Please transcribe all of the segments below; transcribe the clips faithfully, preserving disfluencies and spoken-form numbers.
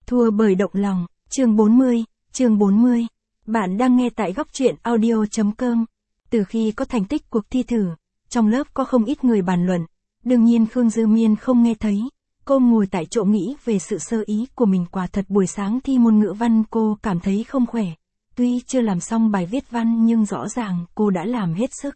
Thua bởi động lòng, chương bốn mươi, chương bốn mươi. Bạn đang nghe tại góc truyện audio chấm com. Từ khi có thành tích cuộc thi thử, trong lớp có không ít người bàn luận. Đương nhiên Khương Dư Miên không nghe thấy. Cô ngồi tại chỗ nghĩ về sự sơ ý của mình, quả thật buổi sáng thi môn ngữ văn cô cảm thấy không khỏe. Tuy chưa làm xong bài viết văn nhưng rõ ràng cô đã làm hết sức.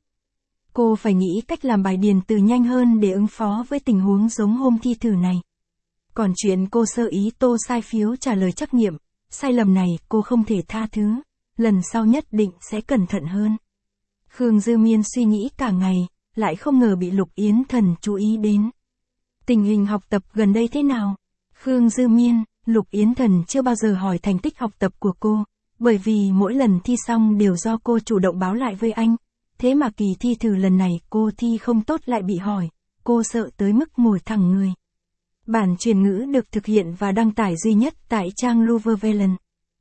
Cô phải nghĩ cách làm bài điền từ nhanh hơn để ứng phó với tình huống giống hôm thi thử này. Còn chuyện cô sơ ý tô sai phiếu trả lời trắc nghiệm, sai lầm này cô không thể tha thứ, lần sau nhất định sẽ cẩn thận hơn. Khương Dư Miên suy nghĩ cả ngày, lại không ngờ bị Lục Yến Thần chú ý đến. Tình hình học tập gần đây thế nào? Khương Dư Miên, Lục Yến Thần chưa bao giờ hỏi thành tích học tập của cô, bởi vì mỗi lần thi xong đều do cô chủ động báo lại với anh. Thế mà kỳ thi thử lần này cô thi không tốt lại bị hỏi, cô sợ tới mức ngồi thẳng người. Bản truyền ngữ được thực hiện và đăng tải duy nhất tại trang Luvevelen.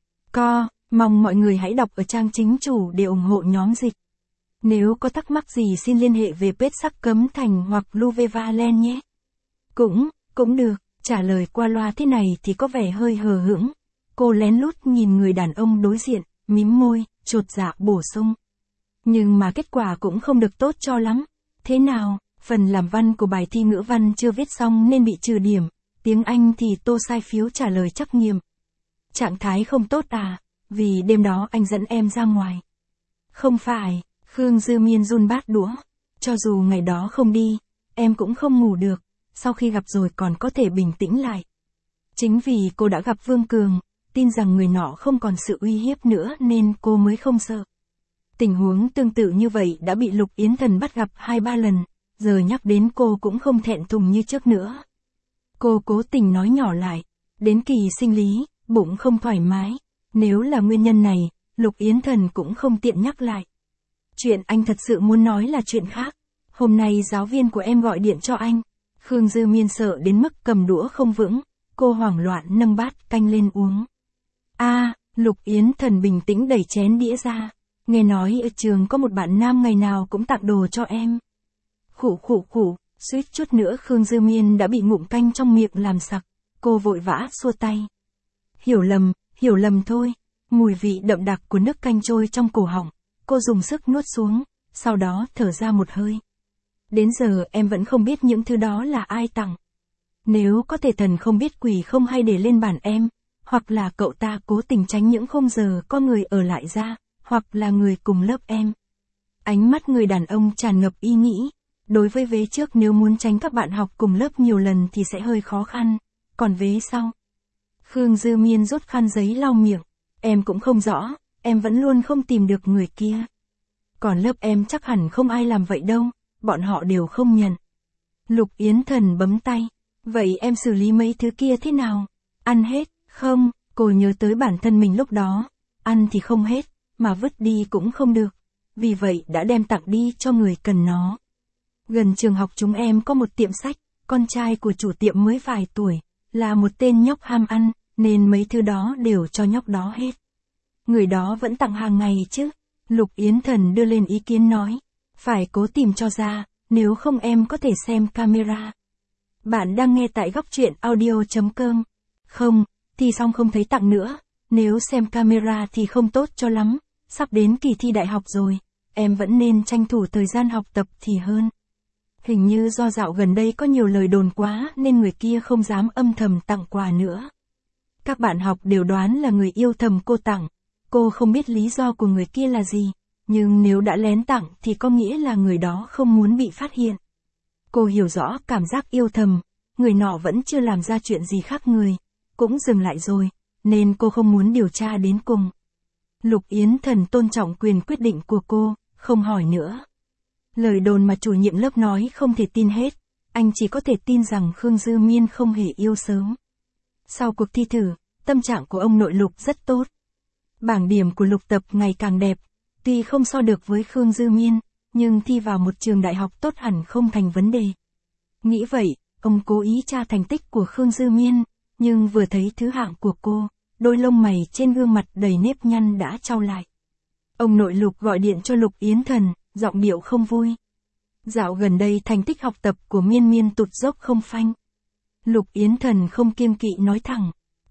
Co, mong mọi người hãy đọc ở trang chính chủ để ủng hộ nhóm dịch. Nếu có thắc mắc gì xin liên hệ về page Sắc Cấm Thành hoặc Luvevelen nhé. Cũng, cũng được, trả lời qua loa thế này thì có vẻ hơi hờ hững. Cô lén lút nhìn người đàn ông đối diện, mím môi, chột dạ bổ sung. Nhưng mà kết quả cũng không được tốt cho lắm. Thế nào, phần làm văn của bài thi ngữ văn chưa viết xong nên bị trừ điểm, tiếng Anh thì tô sai phiếu trả lời trắc nghiệm. Trạng thái không tốt à, vì đêm đó anh dẫn em ra ngoài. Không phải, Khương Dư Miên run bát đũa. Cho dù ngày đó không đi, em cũng không ngủ được, sau khi gặp rồi còn có thể bình tĩnh lại. Chính vì cô đã gặp Vương Cường, tin rằng người nọ không còn sự uy hiếp nữa nên cô mới không sợ. Tình huống tương tự như vậy đã bị Lục Yến Thần bắt gặp hai ba lần, giờ nhắc đến cô cũng không thẹn thùng như trước nữa. Cô cố tình nói nhỏ lại, đến kỳ sinh lý, bụng không thoải mái, nếu là nguyên nhân này, Lục Yến Thần cũng không tiện nhắc lại. Chuyện anh thật sự muốn nói là chuyện khác, hôm nay giáo viên của em gọi điện cho anh. Khương Dư Miên sợ đến mức cầm đũa không vững, cô hoảng loạn nâng bát canh lên uống. A, à, Lục Yến Thần bình tĩnh đẩy chén đĩa ra. Nghe nói ở trường có một bạn nam ngày nào cũng tặng đồ cho em. Khủ khủ khủ, suýt chút nữa Khương Dư Miên đã bị ngụm canh trong miệng làm sặc. Cô vội vã xua tay. Hiểu lầm, hiểu lầm thôi. Mùi vị đậm đặc của nước canh trôi trong cổ họng. Cô dùng sức nuốt xuống, sau đó thở ra một hơi. Đến giờ em vẫn không biết những thứ đó là ai tặng. Nếu có thể thần không biết quỷ không hay để lên bàn em, hoặc là cậu ta cố tình tránh những khung giờ có người ở lại ra, hoặc là người cùng lớp em. Ánh mắt người đàn ông tràn ngập ý nghĩ. Đối với vế trước nếu muốn tránh các bạn học cùng lớp nhiều lần thì sẽ hơi khó khăn. Còn vế sau. Khương Dư Miên rút khăn giấy lau miệng. Em cũng không rõ, em vẫn luôn không tìm được người kia. Còn lớp em chắc hẳn không ai làm vậy đâu, bọn họ đều không nhận. Lục Yến Thần bấm tay. Vậy em xử lý mấy thứ kia thế nào? Ăn hết, không, cô nhớ tới bản thân mình lúc đó. Ăn thì không hết, mà vứt đi cũng không được. Vì vậy đã đem tặng đi cho người cần nó. Gần trường học chúng em có một tiệm sách, con trai của chủ tiệm mới vài tuổi, là một tên nhóc ham ăn, nên mấy thứ đó đều cho nhóc đó hết. Người đó vẫn tặng hàng ngày chứ? Lục Yến Thần đưa lên ý kiến nói. Phải cố tìm cho ra, nếu không em có thể xem camera. Bạn đang nghe tại góc truyện audio chấm com. Không, thi xong không thấy tặng nữa, nếu xem camera thì không tốt cho lắm. Sắp đến kỳ thi đại học rồi, em vẫn nên tranh thủ thời gian học tập thì hơn. Hình như do dạo gần đây có nhiều lời đồn quá nên người kia không dám âm thầm tặng quà nữa. Các bạn học đều đoán là người yêu thầm cô tặng. Cô không biết lý do của người kia là gì, nhưng nếu đã lén tặng thì có nghĩa là người đó không muốn bị phát hiện. Cô hiểu rõ cảm giác yêu thầm, người nọ vẫn chưa làm ra chuyện gì khác người, cũng dừng lại rồi, nên cô không muốn điều tra đến cùng. Lục Yến Thần tôn trọng quyền quyết định của cô, không hỏi nữa. Lời đồn mà chủ nhiệm lớp nói không thể tin hết, anh chỉ có thể tin rằng Khương Dư Miên không hề yêu sớm. Sau cuộc thi thử, tâm trạng của ông nội Lục rất tốt. Bảng điểm của Lục Tập ngày càng đẹp, tuy không so được với Khương Dư Miên, nhưng thi vào một trường đại học tốt hẳn không thành vấn đề. Nghĩ vậy, ông cố ý tra thành tích của Khương Dư Miên, nhưng vừa thấy thứ hạng của cô, đôi lông mày trên gương mặt đầy nếp nhăn đã chau lại. Ông nội Lục gọi điện cho Lục Yến Thần, giọng điệu không vui. Dạo gần đây thành tích học tập của Miên Miên tụt dốc không phanh. Lục Yến Thần không kiêng kỵ nói thẳng,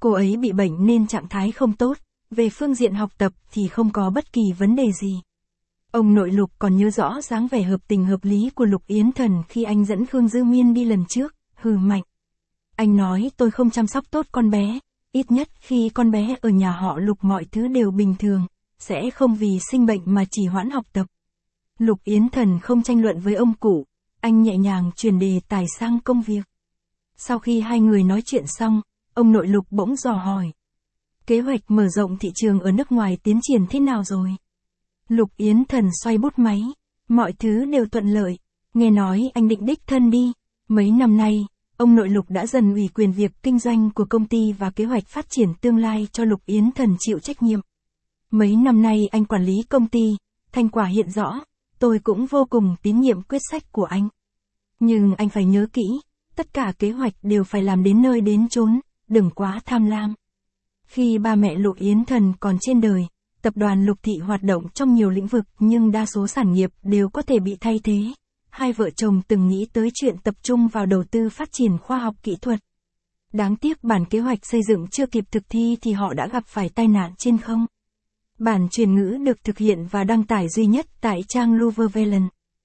Cô ấy bị bệnh nên trạng thái không tốt, về phương diện học tập thì không có bất kỳ vấn đề gì. Ông nội Lục còn nhớ rõ dáng vẻ hợp tình hợp lý của Lục Yến Thần khi anh dẫn Khương Dư Miên đi lần trước, hừ mạnh. Anh nói tôi không chăm sóc tốt con bé, ít nhất khi con bé ở nhà họ Lục mọi thứ đều bình thường, sẽ không vì sinh bệnh mà trì hoãn học tập. Lục Yến Thần không tranh luận với ông cụ, anh nhẹ nhàng chuyển đề tài sang công việc. Sau khi hai người nói chuyện xong, ông nội Lục bỗng dò hỏi. Kế hoạch mở rộng thị trường ở nước ngoài tiến triển thế nào rồi? Lục Yến Thần xoay bút máy, mọi thứ đều thuận lợi, nghe nói anh định đích thân đi. Mấy năm nay, ông nội Lục đã dần ủy quyền việc kinh doanh của công ty và kế hoạch phát triển tương lai cho Lục Yến Thần chịu trách nhiệm. Mấy năm nay anh quản lý công ty, thành quả hiện rõ, tôi cũng vô cùng tín nhiệm quyết sách của anh. Nhưng anh phải nhớ kỹ, tất cả kế hoạch đều phải làm đến nơi đến chốn, đừng quá tham lam. Khi ba mẹ Lục Yến Thần còn trên đời, tập đoàn Lục Thị hoạt động trong nhiều lĩnh vực nhưng đa số sản nghiệp đều có thể bị thay thế. Hai vợ chồng từng nghĩ tới chuyện tập trung vào đầu tư phát triển khoa học kỹ thuật. Đáng tiếc bản kế hoạch xây dựng chưa kịp thực thi thì họ đã gặp phải tai nạn trên không. Bản truyền ngữ được thực hiện và đăng tải duy nhất tại trang Luvervelen.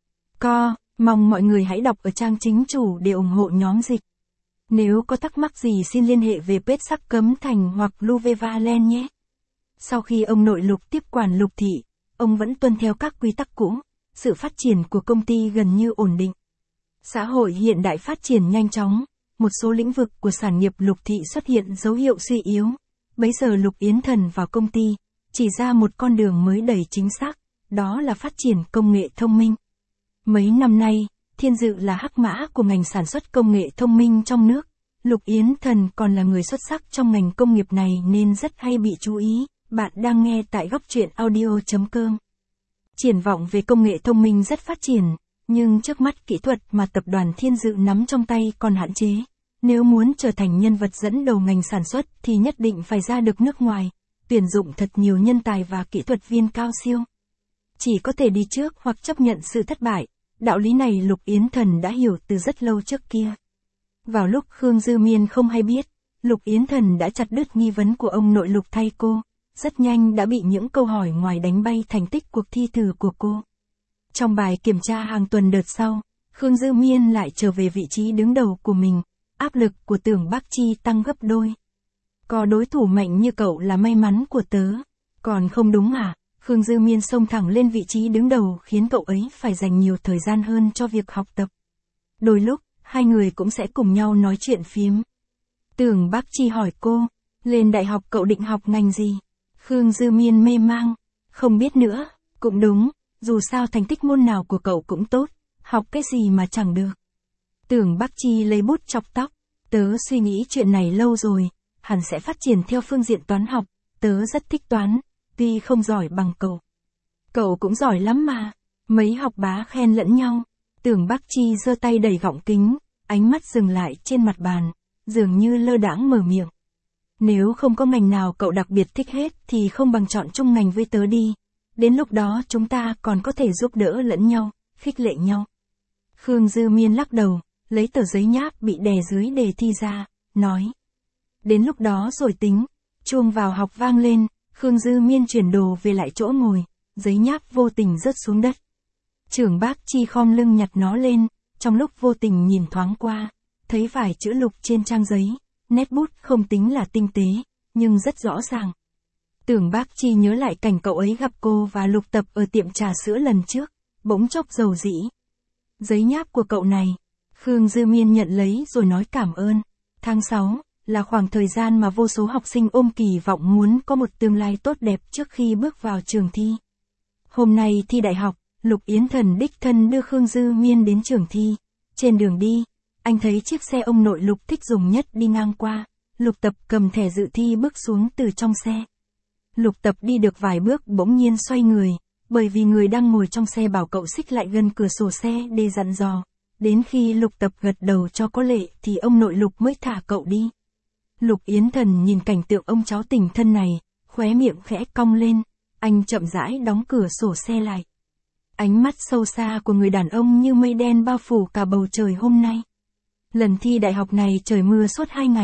Co, mong mọi người hãy đọc ở trang chính chủ để ủng hộ nhóm dịch. Nếu có thắc mắc gì xin liên hệ về page Sắc Cấm Thành hoặc Luvervelen nhé. Sau khi ông nội Lục tiếp quản Lục Thị, ông vẫn tuân theo các quy tắc cũ, sự phát triển của công ty gần như ổn định. Xã hội hiện đại phát triển nhanh chóng, một số lĩnh vực của sản nghiệp Lục Thị xuất hiện dấu hiệu suy yếu. Bấy giờ Lục Yến Thần vào công ty, chỉ ra một con đường mới đầy chính xác, đó là phát triển công nghệ thông minh. Mấy năm nay, Thiên Dự là hắc mã của ngành sản xuất công nghệ thông minh trong nước. Lục Yến Thần còn là người xuất sắc trong ngành công nghiệp này nên rất hay bị chú ý. Bạn đang nghe tại góc truyện audio chấm com. Triển vọng về công nghệ thông minh rất phát triển, nhưng trước mắt kỹ thuật mà tập đoàn Thiên Dự nắm trong tay còn hạn chế. Nếu muốn trở thành nhân vật dẫn đầu ngành sản xuất thì nhất định phải ra được nước ngoài, tuyển dụng thật nhiều nhân tài và kỹ thuật viên cao siêu. Chỉ có thể đi trước hoặc chấp nhận sự thất bại, đạo lý này Lục Yến Thần đã hiểu từ rất lâu trước kia. Vào lúc Khương Dư Miên không hay biết, Lục Yến Thần đã chặt đứt nghi vấn của ông nội Lục thay cô. Rất nhanh đã bị những câu hỏi ngoài đánh bay thành tích cuộc thi thử của cô. Trong bài kiểm tra hàng tuần đợt sau, Khương Dư Miên lại trở về vị trí đứng đầu của mình, áp lực của Tưởng Bác Chi tăng gấp đôi. Có đối thủ mạnh như cậu là may mắn của tớ, còn không đúng à? Khương Dư Miên xông thẳng lên vị trí đứng đầu khiến cậu ấy phải dành nhiều thời gian hơn cho việc học tập. Đôi lúc, hai người cũng sẽ cùng nhau nói chuyện phiếm. Tưởng Bác Chi hỏi cô, lên đại học cậu định học ngành gì? Khương Dư Miên mê mang, không biết nữa, cũng đúng, dù sao thành tích môn nào của cậu cũng tốt, học cái gì mà chẳng được. Tưởng Bác Chi lấy bút chọc tóc, tớ suy nghĩ chuyện này lâu rồi, hẳn sẽ phát triển theo phương diện toán học, tớ rất thích toán, tuy không giỏi bằng cậu. Cậu cũng giỏi lắm mà, mấy học bá khen lẫn nhau. Tưởng Bác Chi giơ tay đẩy gọng kính, ánh mắt dừng lại trên mặt bàn, dường như lơ đãng mở miệng. Nếu không có ngành nào cậu đặc biệt thích hết thì không bằng chọn chung ngành với tớ đi. Đến lúc đó chúng ta còn có thể giúp đỡ lẫn nhau, khích lệ nhau. Khương Dư Miên lắc đầu, lấy tờ giấy nháp bị đè dưới đề thi ra, nói. Đến lúc đó rồi tính, chuông vào học vang lên, Khương Dư Miên chuyển đồ về lại chỗ ngồi, giấy nháp vô tình rớt xuống đất. Trưởng Bác Chi khom lưng nhặt nó lên, trong lúc vô tình nhìn thoáng qua, thấy vài chữ Lục trên trang giấy. Nét bút không tính là tinh tế, nhưng rất rõ ràng. Tưởng Bác Chi nhớ lại cảnh cậu ấy gặp cô và Lục Tập ở tiệm trà sữa lần trước, bỗng chốc dầu dĩ. Giấy nháp của cậu này, Khương Dư Miên nhận lấy rồi nói cảm ơn. Tháng sáu, là khoảng thời gian mà vô số học sinh ôm kỳ vọng muốn có một tương lai tốt đẹp trước khi bước vào trường thi. Hôm nay thi đại học, Lục Yến Thần đích thân đưa Khương Dư Miên đến trường thi. Trên đường đi, anh thấy chiếc xe ông nội Lục thích dùng nhất đi ngang qua, Lục Tập cầm thẻ dự thi bước xuống từ trong xe. Lục Tập đi được vài bước bỗng nhiên xoay người, bởi vì người đang ngồi trong xe bảo cậu xích lại gần cửa sổ xe để dặn dò. Đến khi Lục Tập gật đầu cho có lệ thì ông nội Lục mới thả cậu đi. Lục Yến Thần nhìn cảnh tượng ông cháu tình thân này, khóe miệng khẽ cong lên, anh chậm rãi đóng cửa sổ xe lại. Ánh mắt sâu xa của người đàn ông như mây đen bao phủ cả bầu trời hôm nay. Lần thi đại học này trời mưa suốt hai ngày,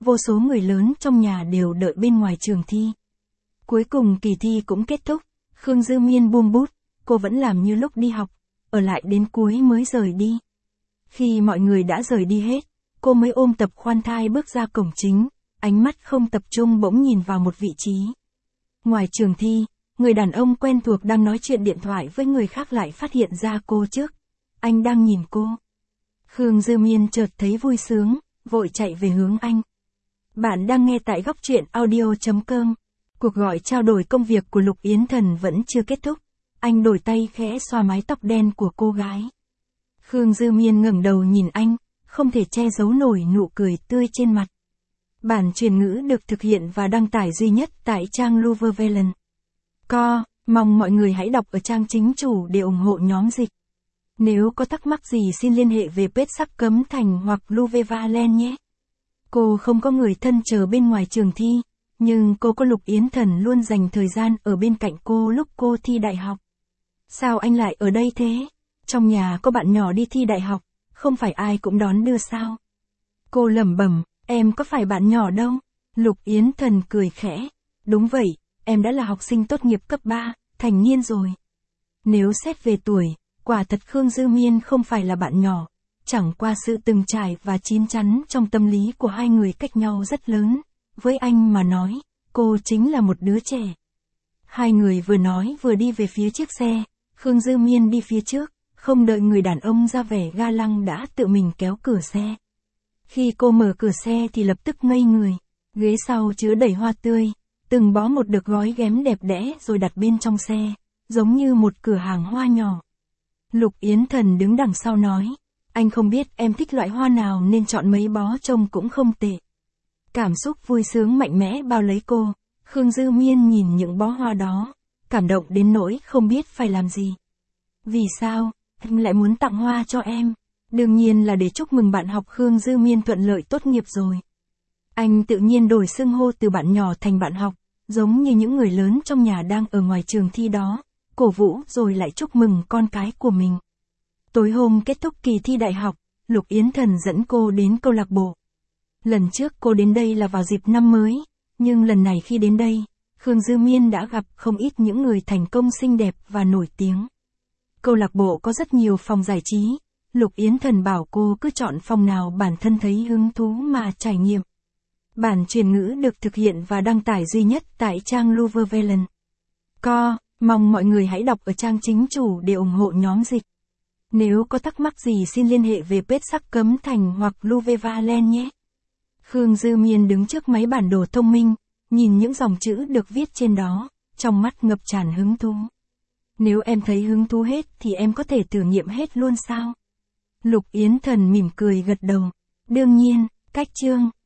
vô số người lớn trong nhà đều đợi bên ngoài trường thi. Cuối cùng kỳ thi cũng kết thúc, Khương Dư Miên buông bút, cô vẫn làm như lúc đi học, ở lại đến cuối mới rời đi. Khi mọi người đã rời đi hết, cô mới ôm Tập Khoan Thai bước ra cổng chính, ánh mắt không tập trung bỗng nhìn vào một vị trí. Ngoài trường thi, người đàn ông quen thuộc đang nói chuyện điện thoại với người khác lại phát hiện ra cô trước. Anh đang nhìn cô. Khương Dư Miên chợt thấy vui sướng, vội chạy về hướng anh. Bạn đang nghe tại góc truyện audio chấm com. Cuộc gọi trao đổi công việc của Lục Yến Thần vẫn chưa kết thúc. Anh đổi tay khẽ xoa mái tóc đen của cô gái. Khương Dư Miên ngẩng đầu nhìn anh, không thể che giấu nổi nụ cười tươi trên mặt. Bản truyền ngữ được thực hiện và đăng tải duy nhất tại trang Luverne. Co, mong mọi người hãy đọc ở trang chính chủ để ủng hộ nhóm dịch. Nếu có thắc mắc gì xin liên hệ về page Sắc Cấm Thành hoặc Luverne nhé. Cô không có người thân chờ bên ngoài trường thi, nhưng cô có Lục Yến Thần luôn dành thời gian ở bên cạnh cô lúc cô thi đại học. Sao anh lại ở đây thế? Trong nhà có bạn nhỏ đi thi đại học, không phải ai cũng đón đưa sao? Cô lẩm bẩm, em có phải bạn nhỏ đâu? Lục Yến Thần cười khẽ, đúng vậy, em đã là học sinh tốt nghiệp cấp ba, thành niên rồi. Nếu xét về tuổi, quả thật Khương Dư Miên không phải là bạn nhỏ, chẳng qua sự từng trải và chín chắn trong tâm lý của hai người cách nhau rất lớn. Với anh mà nói, cô chính là một đứa trẻ. Hai người vừa nói vừa đi về phía chiếc xe, Khương Dư Miên đi phía trước, không đợi người đàn ông ra vẻ ga lăng đã tự mình kéo cửa xe. Khi cô mở cửa xe thì lập tức ngây người, ghế sau chứa đầy hoa tươi, từng bó một được gói ghém đẹp đẽ rồi đặt bên trong xe, giống như một cửa hàng hoa nhỏ. Lục Yến Thần đứng đằng sau nói, anh không biết em thích loại hoa nào nên chọn mấy bó trông cũng không tệ. Cảm xúc vui sướng mạnh mẽ bao lấy cô, Khương Dư Miên nhìn những bó hoa đó, cảm động đến nỗi không biết phải làm gì. Vì sao, anh lại muốn tặng hoa cho em? Đương nhiên là để chúc mừng bạn học Khương Dư Miên thuận lợi tốt nghiệp rồi. Anh tự nhiên đổi xưng hô từ bạn nhỏ thành bạn học, giống như những người lớn trong nhà đang ở ngoài trường thi đó, cổ vũ rồi lại chúc mừng con cái của mình. Tối hôm kết thúc kỳ thi đại học, Lục Yến Thần dẫn cô đến câu lạc bộ. Lần trước cô đến đây là vào dịp năm mới, nhưng lần này khi đến đây, Khương Dư Miên đã gặp không ít những người thành công xinh đẹp và nổi tiếng. Câu lạc bộ có rất nhiều phòng giải trí, Lục Yến Thần bảo cô cứ chọn phòng nào bản thân thấy hứng thú mà trải nghiệm. Bản truyền ngữ được thực hiện và đăng tải duy nhất tại trang Luverne. Co, mong mọi người hãy đọc ở trang chính chủ để ủng hộ nhóm dịch. Nếu có thắc mắc gì xin liên hệ về page Sắc Cấm Thành hoặc Luverne nhé. Khương Dư Miên đứng trước máy bản đồ thông minh, nhìn những dòng chữ được viết trên đó, trong mắt ngập tràn hứng thú. Nếu em thấy hứng thú hết thì em có thể thử nghiệm hết luôn sao? Lục Yến Thần mỉm cười gật đầu. Đương nhiên, cách chương.